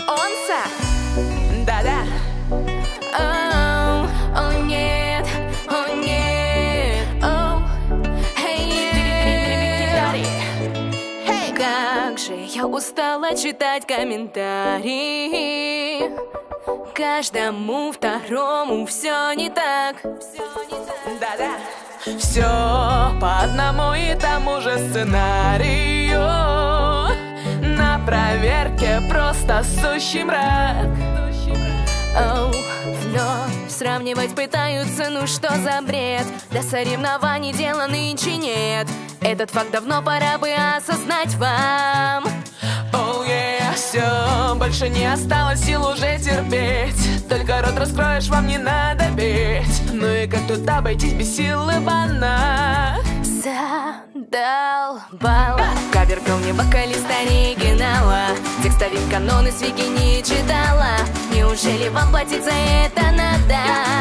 Онса. Да-да. О, нет, о, нет. О, hey, как же я устала читать комментарии. Каждому второму все не так. Да-да. Все по одному и тому же сценарию. На проверке просто сущий мрак. Но сравнивать пытаются, ну что за бред? До соревнований дела нынче нет. Этот факт давно пора бы осознать вам. Все, больше не осталось сил уже терпеть. Только рот раскроешь, вам не надо петь. Ну и как тут обойтись без силы бана? Задолбала. Кавер был не вокалист оригинала. Текстовик каноны с Вики не читала. Неужели вам платить за это надо?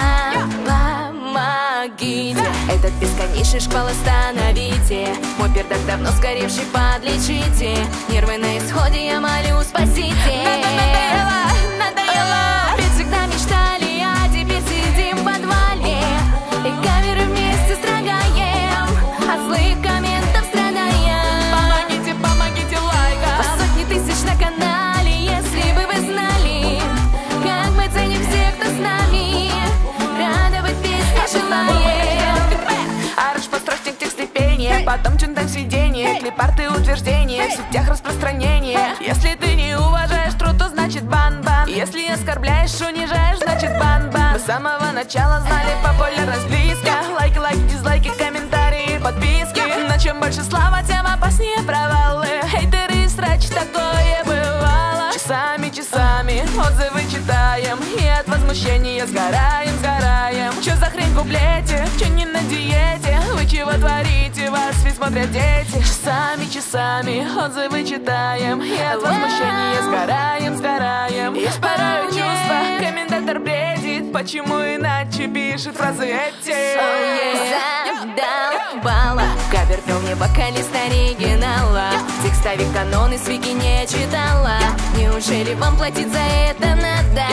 Помогите, этот бесконечный шквал остановите. Мой пердак давно сгоревший, подлечите. Нервы на исходе, я молю, спасите. Надоело. Ведь всегда мечтали, а теперь сидим в подвале и каверы вместе строгаем. От злых комментов страдаем. Помогите, помогите лайком. По сотни тысяч на канале. Если бы вы знали, как мы ценим всех, кто с нами. Радовать песни желаем. Арш, построчник, тексты, пение. Потом чунтань, сведение. Клипарты, утверждения. В сетях распространение. Если ты не уважаешь труд, то значит бан-бан. Если оскорбляешь, унижаешь, значит бан-бан. Мы с самого начала знали популярность близко. Лайки, лайки, дизлайки, комментарии, подписки. Но чем больше слава, тем опаснее провалы. Хейтеры, срач, такое бывало. Часами, часами отзывы читаем и от возмущения сгораем, сгораем. Чё за хрень в куплете? Чё не на диете? Вы чего творите? Вас ведь смотрят дети. Часами, часами отзывы читаем и от возмущения сгораем, сгораем. Я порою чувства, комментатор бредит. Почему иначе пишет фразы эти? Задолбала. Кавер пел не вокалист оригинала. Текстовик каноны с Вики не читала. Неужели вам платить за это надо?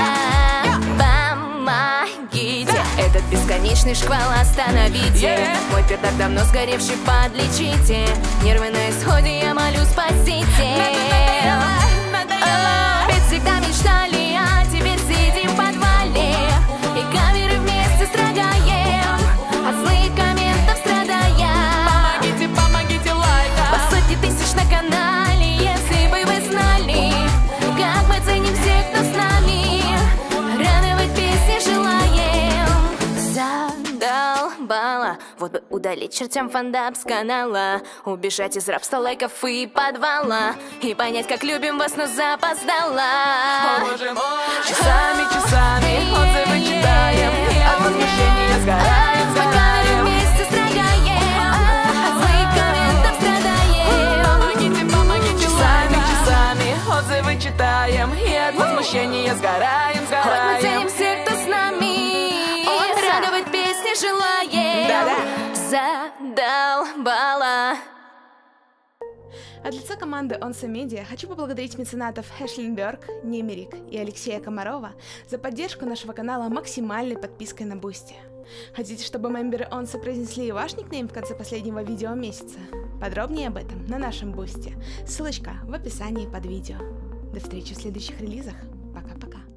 Помогите, этот бесконечный шквал остановите. Мой пердак давно сгоревший, подлечите. Нервы на исходе, я молю, спасите. Ведь всегда мечтали, а теперь сидим в подвале и каверы вместе строгаем. От злых комментов страдаем. Помогите, помогите лайком. По сотни тысяч на канале. Если бы вы знали, как мы ценим всех, кто с нами. Радовать песни желаем. Задолбала. Вот бы удалить чертям фандап с канала. Убежать из рабства, лайков и подвала. И понять, как любим вас, но запоздала. Часами, часами отзывы читаем и от возмущения сгораем, сгораем. Вместе строгаем, от злых комментов страдаем. Помогите, помогите. Часами, часами отзывы читаем и от возмущения сгораем, сгораем. Мы ценим всех, кто с нами. Радовать песни желаем. Задолбала. От лица команды Онса Медиа хочу поблагодарить меценатов Хэшлинберг, Немерик и Алексея Комарова за поддержку нашего канала максимальной подпиской на Бусти. Хотите, чтобы мемберы Онса произнесли ваш никнейм в конце последнего видео месяца? Подробнее об этом на нашем Бусти. Ссылочка в описании под видео. До встречи в следующих релизах. Пока-пока.